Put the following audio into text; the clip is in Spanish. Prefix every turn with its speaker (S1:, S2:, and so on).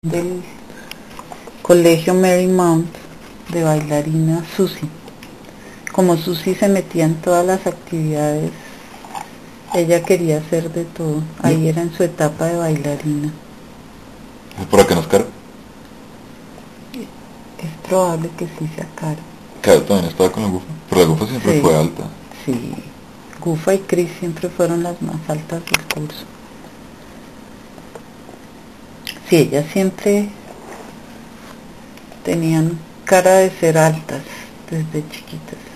S1: del colegio Marymount de bailarina Susie. Como Susie se metía en todas las actividades, ella quería hacer de todo. Ahí era en su etapa de bailarina.
S2: ¿Es para que nos cara?
S1: Es probable que sí sacara.
S2: Claro, también estaba con la Gufa, pero la Gufa siempre
S1: Sí,
S2: fue alta.
S1: sí. Gufa y Chris siempre fueron las más altas del curso. Sí, ellas siempre tenían cara de ser altas desde chiquitas.